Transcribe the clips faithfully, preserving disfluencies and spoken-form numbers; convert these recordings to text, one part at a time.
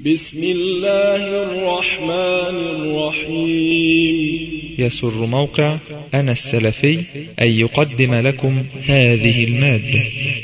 بسم الله الرحمن الرحيم. يسر موقع أنا السلفي أن يقدم لكم هذه المادة.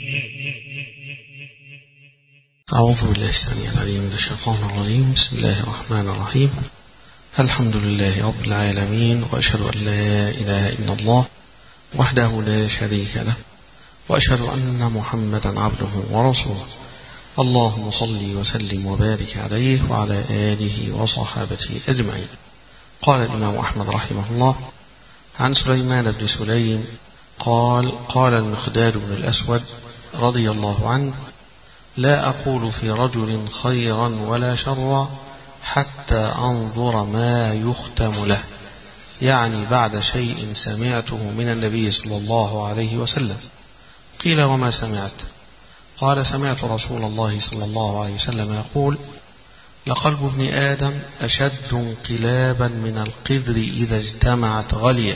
أعوذ بالله السميع العليم من الشيطان الرجيم. بسم الله الرحمن الرحيم. الحمد لله رب العالمين، وأشهد أن لا إله إلا الله وحده لا شريك له، وأشهد أن محمدا عبده ورسوله. اللهم صل وسلم وبارك عليه وعلى آله وصحابته أجمعين. قال الإمام أحمد رحمه الله عن سليمان بن سليم قال قال المقداد بن الأسود رضي الله عنه: لا أقول في رجل خيرا ولا شرا حتى أنظر ما يختم له، يعني بعد شيء سمعته من النبي صلى الله عليه وسلم. قيل: وما سمعت؟ قال: سمعت رسول الله صلى الله عليه وسلم يقول: لقلب ابن آدم أشد انقلابا من القذر إذا اجتمعت غليا.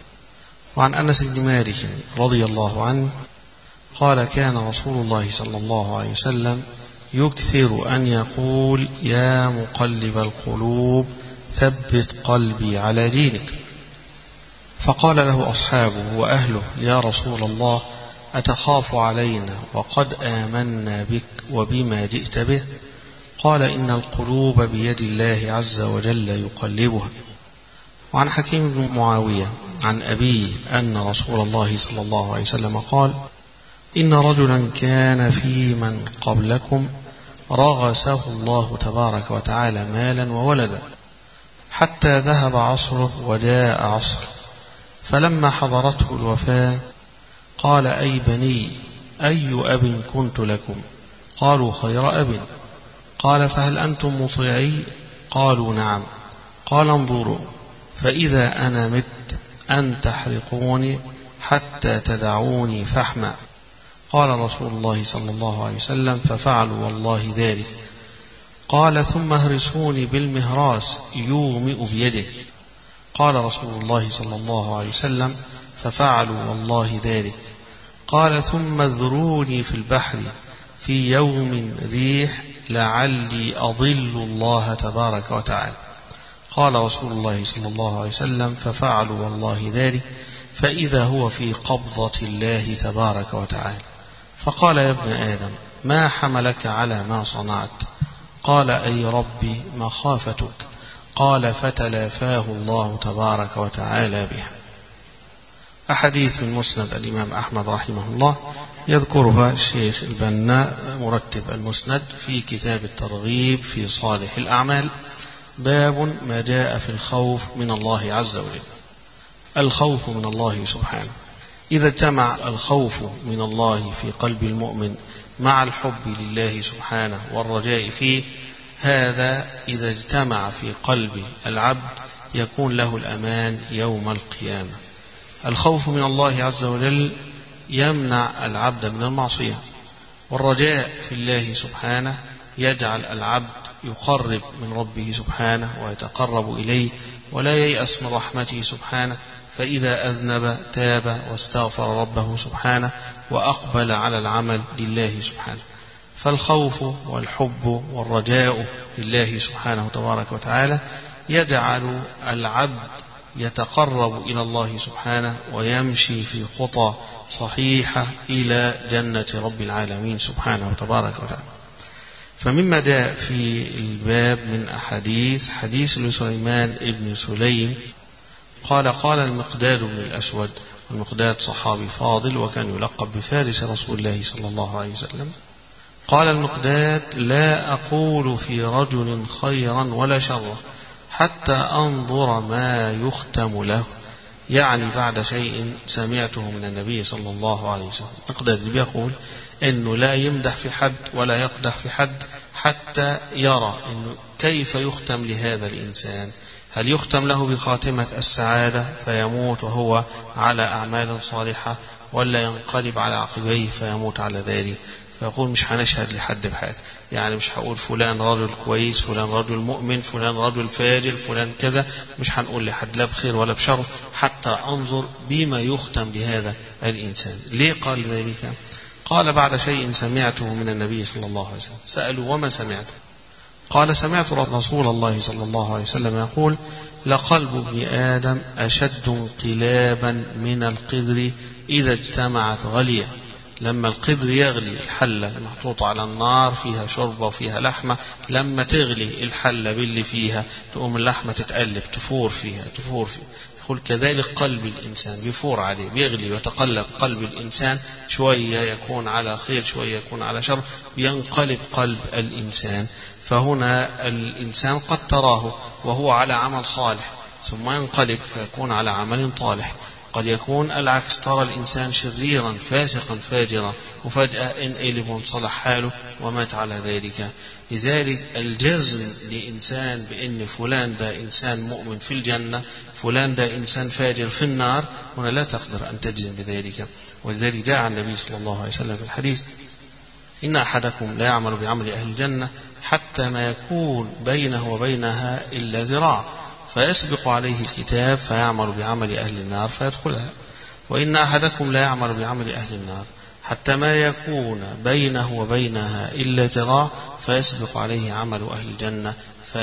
وعن أنس بن مالك رضي الله عنه قال: كان رسول الله صلى الله عليه وسلم يكثر أن يقول: يا مقلب القلوب ثبت قلبي على دينك. فقال له أصحابه وأهله: يا رسول الله، أتخاف علينا وقد آمنا بك وبما جئت به؟ قال: إن القلوب بيد الله عز وجل يقلبها. وعن حكيم بن معاوية عن أبيه أن رسول الله صلى الله عليه وسلم قال: إن رجلا كان في من قبلكم رغسه الله تبارك وتعالى مالا وولدا حتى ذهب عصره وجاء عصره، فلما حضرته الوفاة قال: أي بني، أي أب كنت لكم؟ قالوا: خير أب. قال: فهل أنتم مطيعي؟ قالوا: نعم. قال: انظروا، فإذا أنا مت أن تحرقوني حتى تدعوني فحما. قال رسول الله صلى الله عليه وسلم: ففعلوا والله ذلك. قال: ثم اهرسوني بالمهراس يومئ بيده. قال رسول الله صلى الله عليه وسلم: ففعلوا والله ذلك. قال: ثم اذروني في البحر في يوم ريح لعلي أضل الله تبارك وتعالى. قال رسول الله صلى الله عليه وسلم: ففعلوا والله ذلك، فإذا هو في قبضة الله تبارك وتعالى. فقال: يا ابن آدم، ما حملك على ما صنعت؟ قال: أي ربي مخافتك. قال: فتلافاه الله تبارك وتعالى بها. أحاديث من مسند الإمام أحمد رحمه الله يذكرها الشيخ البناء مرتب المسند في كتاب الترغيب في صالح الأعمال. باب ما جاء في الخوف من الله عز وجل. الخوف من الله سبحانه، إذا اجتمع الخوف من الله في قلب المؤمن مع الحب لله سبحانه والرجاء فيه، هذا إذا اجتمع في قلب العبد يكون له الأمان يوم القيامة. الخوف من الله عز وجل يمنع العبد من المعصية، والرجاء في الله سبحانه يجعل العبد يقرب من ربه سبحانه ويتقرب إليه ولا ييأس من رحمته سبحانه، فإذا أذنب تاب واستغفر ربه سبحانه وأقبل على العمل لله سبحانه. فالخوف والحب والرجاء لله سبحانه تبارك وتعالى يجعل العبد يتقرب إلى الله سبحانه ويمشي في خطى صحيحة إلى جنة رب العالمين سبحانه تبارك وتعالى. فمما جاء في الباب من أحاديث حديث لسليمان ابن سليم قال: قال المقداد بن الأسود، المقداد صحابي فاضل وكان يلقب بفارس رسول الله صلى الله عليه وسلم. قال المقداد: لا أقول في رجل خيرا ولا شرا حتى أنظر ما يختم له، يعني بعد شيء سمعته من النبي صلى الله عليه وسلم. المقداد بيقول إنه لا يمدح في حد ولا يقدح في حد حتى يرى إنه كيف يختم لهذا الإنسان، هل يختم له بخاتمة السعادة فيموت وهو على أعمال صالحة، ولا ينقلب على عقبيه فيموت على ذلك. فيقول مش هنشهد لحد بحاجة، يعني مش هقول فلان رجل كويس، فلان رجل مؤمن، فلان رجل فاجر، فلان كذا، مش هنقول لحد لا بخير ولا بشر حتى أنظر بما يختم لهذا الإنسان. ليه قال ذلك؟ قال: بعد شيء سمعته من النبي صلى الله عليه وسلم. سألوا: وما سمعت؟ قال سمعت رسول الله صلى الله عليه وسلم يقول لقلب ابن آدم أشد انقلابا من القدر إذا اجتمعت غليا. لما القدر يغلي، الحلة المحطوطة على النار فيها شوربة وفيها لحمة، لما تغلي الحلة باللي فيها تقوم اللحمة تتقلب تفور فيها تفور فيها. يقول كذلك قلب الإنسان بيفور عليه، بيغلي ويتقلب قلب الإنسان، شوية يكون على خير شوية يكون على شر، بينقلب قلب الإنسان. فهنا الإنسان قد تراه وهو على عمل صالح ثم ينقلب فيكون على عمل طالح. قد يكون العكس، ترى الإنسان شريرا فاسقا فاجرا وفجأة انقلب وانصلح حاله ومات على ذلك. لذلك الجزم لإنسان بأن فلان ده إنسان مؤمن في الجنة، فلان ده إنسان فاجر في النار، هنا لا تقدر أن تجزم بذلك. ولذلك جاء النبي صلى الله عليه وسلم في الحديث إن أحدكم لا يعمل بعمل أهل الجنة حتى ما يكون بينه وبينها إلا ذراع فيسبق عليه الكتاب فيعمل بعمل أهل النار فيدخلها، وإن أحدكم لا يعمل بعمل أهل النار حتى ما يكون بينه وبينها إلا ذراع فيسبق عليه عمل أهل الجنة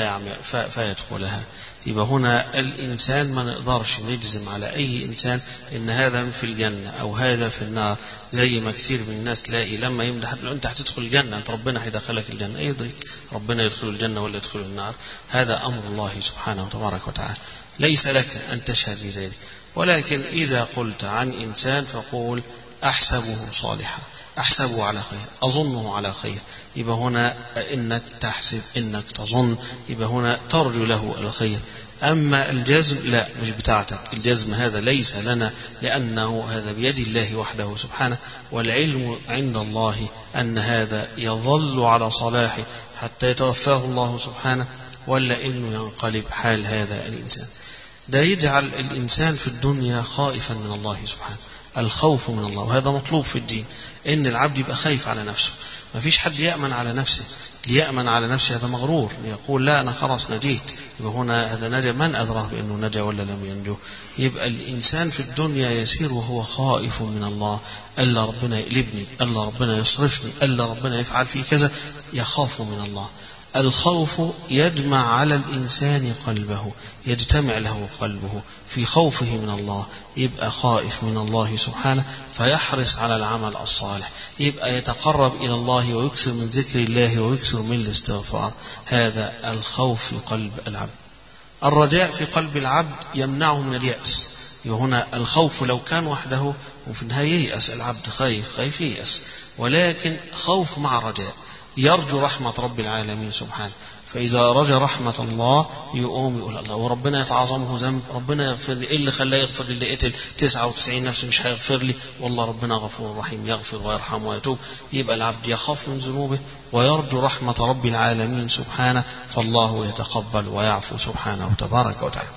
فيدخلها. يبقى هنا الإنسان ما نقدرش نجزم على أي إنسان إن هذا في الجنة أو هذا في النار، زي ما كثير من الناس تلاقي لما يمدح لو أنت هتدخل الجنة أنت ربنا هيدخلك الجنة، أي يدرك ربنا يدخل الجنة ولا يدخل النار؟ هذا أمر الله سبحانه وتبارك وتعالى، ليس لك أن تشهد لذلك. ولكن إذا قلت عن إنسان فقول أحسبه صالحا، أحسبه على خير، أظنه على خير، يبقى هنا إنك تحسب إنك تظن، يبقى هنا ترجو له الخير. أما الجزم لا، مش بتاعتك الجزم، هذا ليس لنا، لأنه هذا بيد الله وحده سبحانه، والعلم عند الله أن هذا يظل على صلاحه حتى يتوفاه الله سبحانه، ولا إنه ينقلب حال هذا الإنسان. ده يجعل الإنسان في الدنيا خائفا من الله سبحانه، الخوف من الله، وهذا مطلوب في الدين، إن العبد يبقى خايف على نفسه. ما فيش حد يأمن على نفسه، ليأمن على نفسه هذا مغرور، يقول لا أنا خلاص نجيت، يبقى هنا هذا نجا، من أدراه بأنه نجا ولا لم ينجو؟ يبقى الإنسان في الدنيا يسير وهو خائف من الله، ألا ربنا يقلبني، ألا ربنا يصرفني، ألا ربنا يفعل فيه كذا، يخاف من الله. الخوف يجمع على الإنسان قلبه، يجتمع له قلبه في خوفه من الله، يبقى خائف من الله سبحانه فيحرص على العمل الصالح، يبقى يتقرب إلى الله ويكثر من ذكر الله ويكثر من الاستغفار. هذا الخوف في قلب العبد. الرجاء في قلب العبد يمنعه من اليأس. هنا الخوف لو كان وحده وفي النهاية ييأس العبد، خايف خايف ييأس، ولكن خوف مع رجاء، يرجو رحمة رب العالمين سبحانه. فإذا رجى رحمة الله يقوم يقول الله وربنا يتعظمه ذنب، ربنا يغفر لي، إيه اللي خلاه يغفر لي اللي قتل تسعة وتسعين نفس مش هيغفر لي، والله ربنا غفور رحيم يغفر ويرحم ويتوب. يبقى العبد يخاف من ذنوبه ويرجو رحمة رب العالمين سبحانه، فالله يتقبل ويعفو سبحانه وتبارك وتعالى.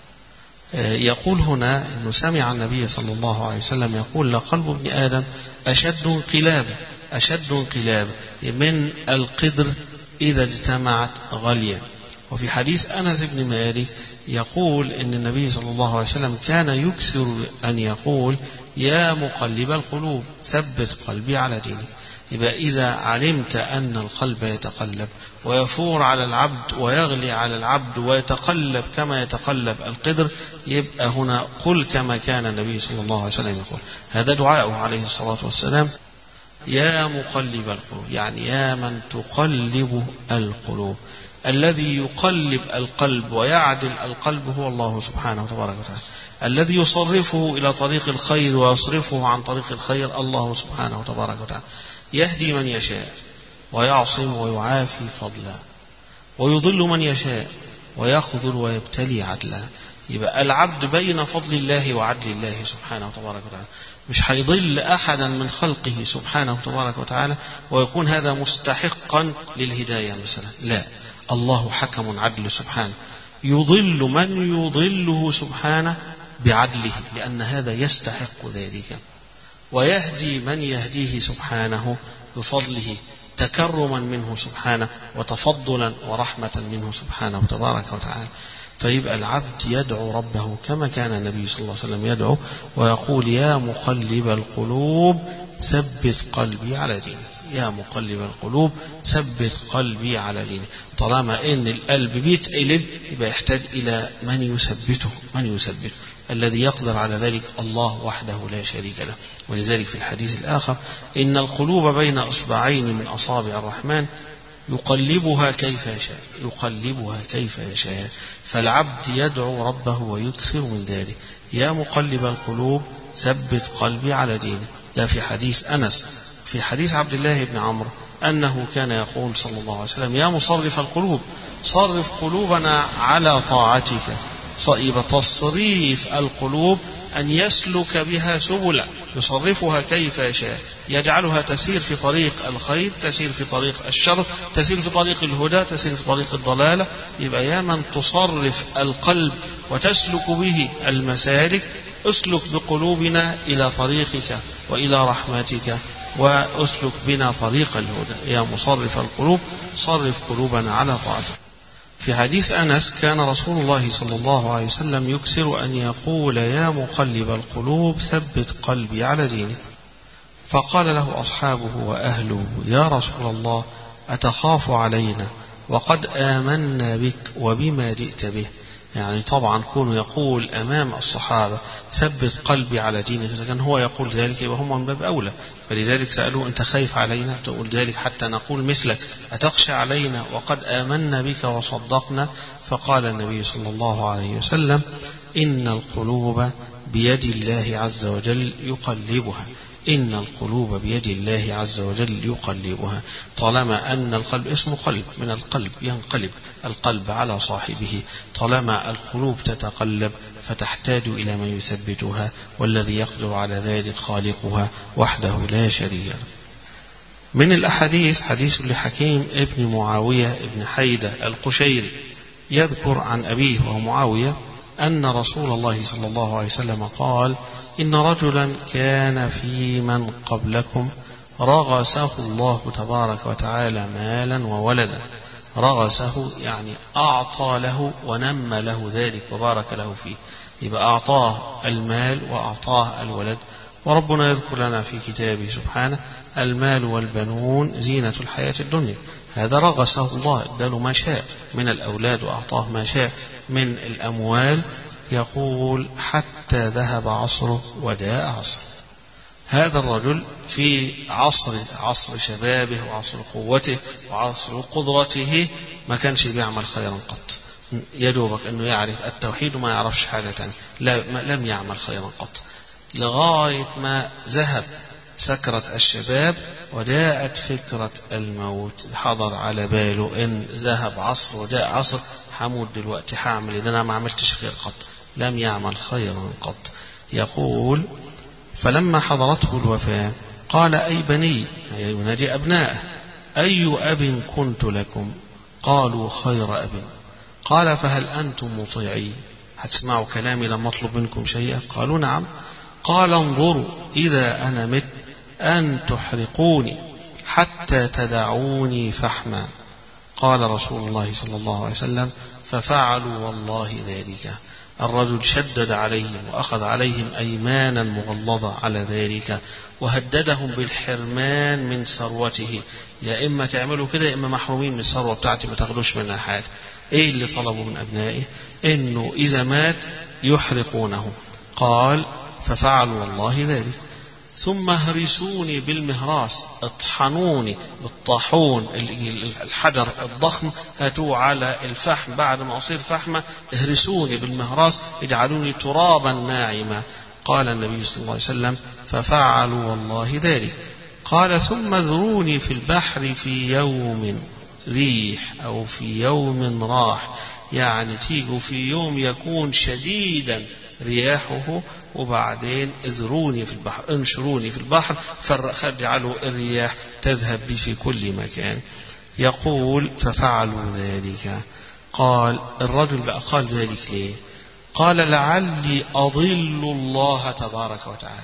يقول هنا أنه سمع النبي صلى الله عليه وسلم يقول لقلب ابن آدم أشد انقلابا، أشد انقلابا من القدر إذا اجتمعت غليا. وفي حديث أنس بن مالك يقول إن النبي صلى الله عليه وسلم كان يكثر أن يقول يا مقلب القلوب ثبت قلبي على دينك. يبقى إذا علمت أن القلب يتقلب ويفور على العبد ويغلي على العبد ويتقلب كما يتقلب القدر، يبقى هنا قل كما كان النبي صلى الله عليه وسلم يقول. هذا دعاءه عليه الصلاة والسلام، يا مقلب القلوب، يعني يا من تقلب القلوب. الذي يقلب القلب ويعدل القلب هو الله سبحانه وتبارك وتعالى. الذي يصرفه إلى طريق الخير ويصرفه عن طريق الخير الله سبحانه وتبارك وتعالى. يهدي من يشاء ويعصم ويعافي فضلا، ويضل من يشاء ويخذل ويبتلي عدلا. يبقى العبد بين فضل الله وعدل الله سبحانه وتبارك وتعالى، مش هيضل أحدا من خلقه سبحانه وتبارك وتعالى ويكون هذا مستحقا للهداية مثلا، لا، الله حكم عدل سبحانه، يضل من يضله سبحانه بعدله لأن هذا يستحق ذلك، ويهدي من يهديه سبحانه بفضله تكرما منه سبحانه وتفضلا ورحمة منه سبحانه وتبارك وتعالى. فيبقى العبد يدعو ربه كما كان النبي صلى الله عليه وسلم يدعو ويقول يا مقلب القلوب ثبت قلبي على دينك. يا مقلب القلوب ثبت قلبي على دينك. طالما ان القلب بيتقلب يبقى يحتاج الى من يثبته، من يثبته الذي يقدر على ذلك الله وحده لا شريك له. ولذلك في الحديث الآخر إن القلوب بين إصبعين من أصابع الرحمن يقلبها كيف يشاء، يقلبها كيف يشاء. فالعبد يدعو ربه ويكثر من ذلك. يا مقلب القلوب ثبت قلبي على دينك. ده في حديث أنس. في حديث عبد الله بن عمرو أنه كان يقول صلى الله عليه وسلم يا مصرف القلوب صرف قلوبنا على طاعتك. صائب تصريف القلوب أن يسلك بها سبلا يصرفها كيف يشاء، يجعلها تسير في طريق الخير، تسير في طريق الشر، تسير في طريق الهدى، تسير في طريق الضلالة. يبقى يا من تصرف القلب وتسلك به المسالك، اسلك بقلوبنا إلى طريقك وإلى رحمتك، واسلك بنا طريق الهدى. يا مصرف القلوب صرف قلوبنا على طاعتك. في حديث أنس كان رسول الله صلى الله عليه وسلم يكثر أن يقول يا مقلب القلوب ثبت قلبي على دينك. فقال له أصحابه وأهله يا رسول الله أتخاف علينا وقد آمنا بك وبما جئت به. يعني طبعا كونه يقول أمام الصحابة ثبت قلبي على دينك، إذا كان هو يقول ذلك يبقى هم من باب أولى. فلذلك سألوه أنت خايف علينا تقول ذلك حتى نقول مثلك، أتخشى علينا وقد آمنا بك وصدقنا؟ فقال النبي صلى الله عليه وسلم إن القلوب بيد الله عز وجل يقلبها، إن القلوب بيد الله عز وجل يقلبها. طالما أن القلب اسمه قلب، من القلب ينقلب القلب على صاحبه. طالما القلوب تتقلب فتحتاج إلى من يثبتها، والذي يقدر على ذلك خالقها وحده لا شريك له. من الأحاديث حديث لحكيم ابن معاوية ابن حيدة القشيري يذكر عن أبيه وهو معاوية أن رسول الله صلى الله عليه وسلم قال إن رجلا كان في من قبلكم رغسه الله تبارك وتعالى مالا وولدا. رغسه يعني أعطى له ونمى له ذلك وبارك له فيه. يبقى أعطاه المال وأعطاه الولد. وربنا يذكر لنا في كتابه سبحانه المال والبنون زينة الحياة الدنيا. هذا رغسه الله، اداله ما شاء من الأولاد وأعطاه ما شاء من الأموال. يقول حتى ذهب عصره وداء عصره. هذا الرجل في عصر عصر شبابه وعصر قوته وعصر قدرته ما كانش بيعمل خيرا قط. يدوبك أنه يعرف التوحيد وما يعرفش حاجة تانية. لا لم يعمل خيرا قط لغاية ما ذهب سكرة الشباب وداءت فكرة الموت. حضر على باله إن ذهب عصر وداء عصر حمود دلوقتي حاعمل إذا أنا ما عملتش خير قط. لم يعمل خيرا قط. يقول فلما حضرته الوفاة قال أي بني، ينادي أبناءه، أي أب كنت لكم؟ قالوا خير أب. قال فهل أنتم مطيعي؟ هتسمعوا كلامي لما أطلب منكم شيئا؟ قالوا نعم. قال انظروا إذا أنا مت أن تحرقوني حتى تدعوني فحما. قال رسول الله صلى الله عليه وسلم ففعلوا والله ذلك. الرجل شدد عليهم وأخذ عليهم أيمانا مغلظة على ذلك، وهددهم بالحرمان من ثروته. يا إما تعملوا كده يا إما محرومين من الثروة بتاعتي ما تاخدوش منها حاجة. إيه اللي طلبوا من أبنائه؟ إنه إذا مات يحرقونه. قال ففعلوا والله ذلك. ثم اهرسوني بالمهراس، اطحنوني بالطاحون الحجر الضخم، هاتوه على الفحم بعد ما أصير فحمة، اهرسوني بالمهراس اجعلوني ترابا ناعما. قال النبي صلى الله عليه وسلم ففعلوا والله ذلك. قال ثم ذروني في البحر في يوم ريح أو في يوم راح، يعني تيجوا في يوم يكون شديدا رياحه، وبعدين اذروني في البحر، انشروني في البحر فاجعلوا الرياح تذهب بي في كل مكان. يقول ففعلوا ذلك. قال الرجل بقى قال ذلك ليه؟ قال لعلي أضل الله تبارك وتعالى،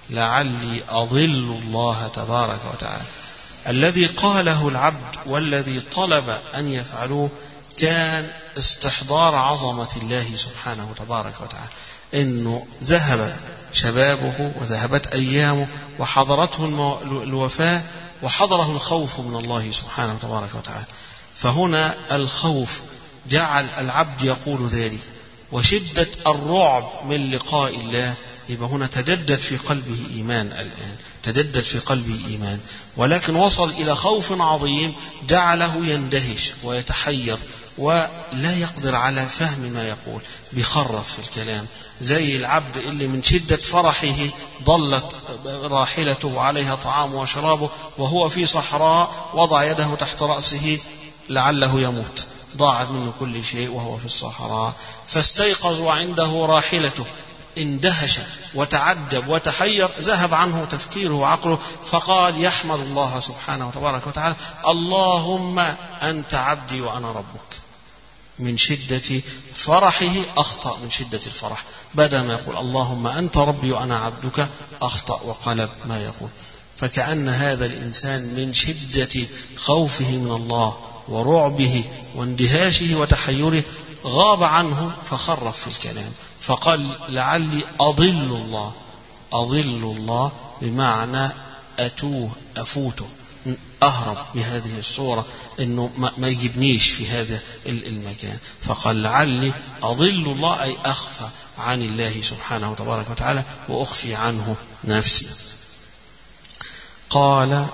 لعلي أضل الله تبارك وتعالى. الذي قاله العبد والذي طلب أن يفعلوه كان استحضار عظمة الله سبحانه تبارك وتعالى. أنه ذهب شبابه وذهبت أيامه وحضرته الوفاة وحضره الخوف من الله سبحانه وتبارك وتعالى. فهنا الخوف جعل العبد يقول ذلك، وشدة الرعب من لقاء الله، يبقى هنا تجدد في قلبه إيمان الآن، تجدد في قلبه إيمان، ولكن وصل إلى خوف عظيم جعله يندهش ويتحير ولا يقدر على فهم ما يقول، بيخرف في الكلام، زي العبد اللي من شدة فرحه ضلت راحلته وعليها طعام وشرابه وهو في صحراء وضع يده تحت رأسه لعله يموت، ضاعت منه كل شيء وهو في الصحراء، فاستيقظ وعنده راحلته، اندهش وتعجب وتحير، ذهب عنه تفكيره وعقله، فقال يحمد الله سبحانه وتبارك وتعالى: اللهم أنت عبدي وأنا ربك. من شدة فرحه أخطأ من شدة الفرح، بدل ما يقول اللهم أنت ربي وأنا عبدك أخطأ وقلب ما يقول. فكأن هذا الإنسان من شدة خوفه من الله ورعبه واندهاشه وتحيره غاب عنه فخرف في الكلام، فقال لعلي أضل الله. أضل الله بمعنى أتوه أفوته، أهرب بهذه الصورة، إنه ما يجبنيش في هذا المكان. فقال لعلي أضل الله أي أخفى عن الله سبحانه وتبارك وتعالى وأخفي عنه نفسي. قال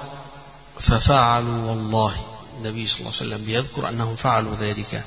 ففعلوا، والله النبي صلى الله عليه وسلم بيذكر أنهم فعلوا ذلك،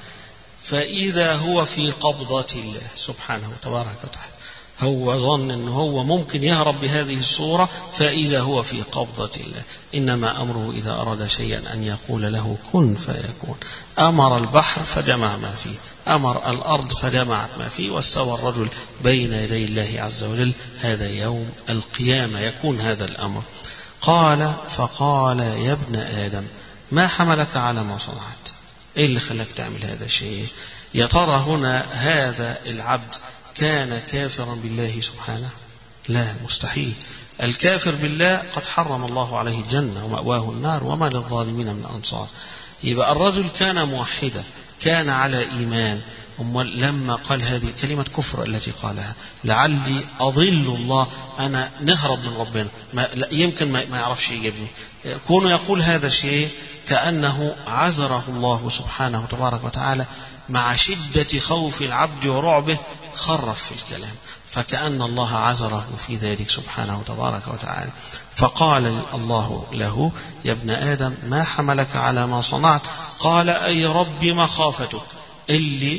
فإذا هو في قبضة الله سبحانه وتبارك وتعالى. هو ظن أنه هو ممكن يهرب بهذه الصورة، فإذا هو في قبضة الله. إنما أمره إذا أراد شيئا أن يقول له كن فيكون. أمر البحر فجمع ما فيه، أمر الأرض فجمعت ما فيه، واستوى الرجل بين يدي الله عز وجل. هذا يوم القيامة يكون هذا الأمر. قال فقال يا ابن آدم ما حملك على ما صنعت؟ إيه اللي خلاك تعمل هذا الشيء؟ يا ترى هنا هذا العبد كان كافرا بالله سبحانه؟ لا، مستحيل. الكافر بالله قد حرم الله عليه الجنة ومأواه النار وما للظالمين من أنصار. يبقى الرجل كان موحدا، كان على إيمان، لما قال هذه كلمة كفر التي قالها لعلي أضل الله، أنا نهرب من ربنا، ما يمكن ما يعرفش يجيبني، كونه يقول هذا الشيء كأنه عذره الله سبحانه وتبارك وتعالى مع شدة خوف العبد ورعبه، خرف في الكلام، فكأن الله عذره في ذلك سبحانه وتبارك وتعالى. فقال الله له يا ابن آدم ما حملك على ما صنعت؟ قال أي ربي مخافتك، اللي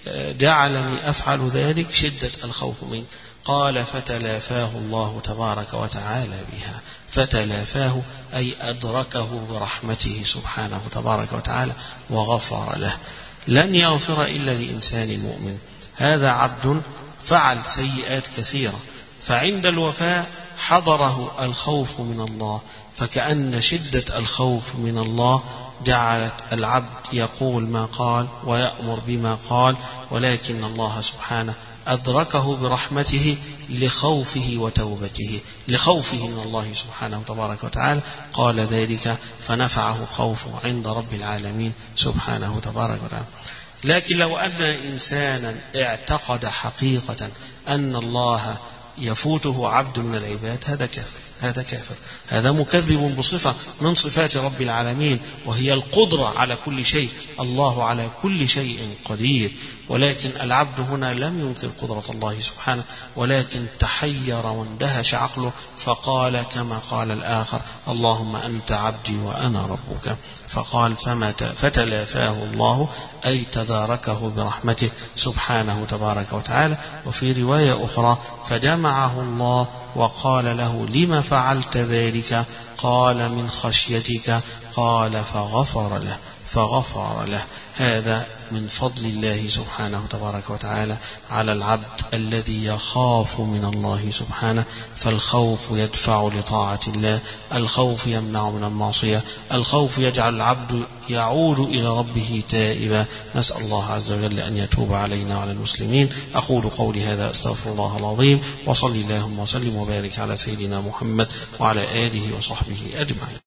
جعلني أفعل ذلك شدة الخوف منك. قال فتلافاه الله تبارك وتعالى بها. فتلافاه أي أدركه برحمته سبحانه تبارك وتعالى وغفر له. لن يغفر إلا لإنسان مؤمن. هذا عبد فعل سيئات كثيرة، فعند الوفاة حضره الخوف من الله، فكأن شدة الخوف من الله جعلت العبد يقول ما قال ويأمر بما قال، ولكن الله سبحانه أدركه برحمته لخوفه وتوبته، لخوفه من الله سبحانه تبارك وتعالى قال ذلك، فنفعه خوفه عند رب العالمين سبحانه تبارك وتعالى. لكن لو أن إنسانا اعتقد حقيقة أن الله يفوته عبد من العباد، هذا كافر، هذا كافر، هذا مكذب بصفة من صفات رب العالمين، وهي القدرة على كل شيء. الله على كل شيء قدير، ولكن العبد هنا لم ينكر قدرة الله سبحانه، ولكن تحير واندهش عقله، فقال كما قال الآخر اللهم أنت عبدي وأنا ربك. فقال فما فتلافاه الله أي تداركه برحمته سبحانه تبارك وتعالى. وفي رواية أخرى فجمعه الله وقال له لما فعلت ذلك؟ قال من خشيتك. قال فغفر له، فغفر له. هذا من فضل الله سبحانه تبارك وتعالى على العبد الذي يخاف من الله سبحانه. فالخوف يدفع لطاعة الله، الخوف يمنع من المعصية، الخوف يجعل العبد يعود إلى ربه تائبا. نسأل الله عز وجل أن يتوب علينا وعلى المسلمين. أقول قولي هذا أستغفر الله العظيم، وصلي اللهم وسلم وبارك على سيدنا محمد وعلى آله وصحبه أجمعين.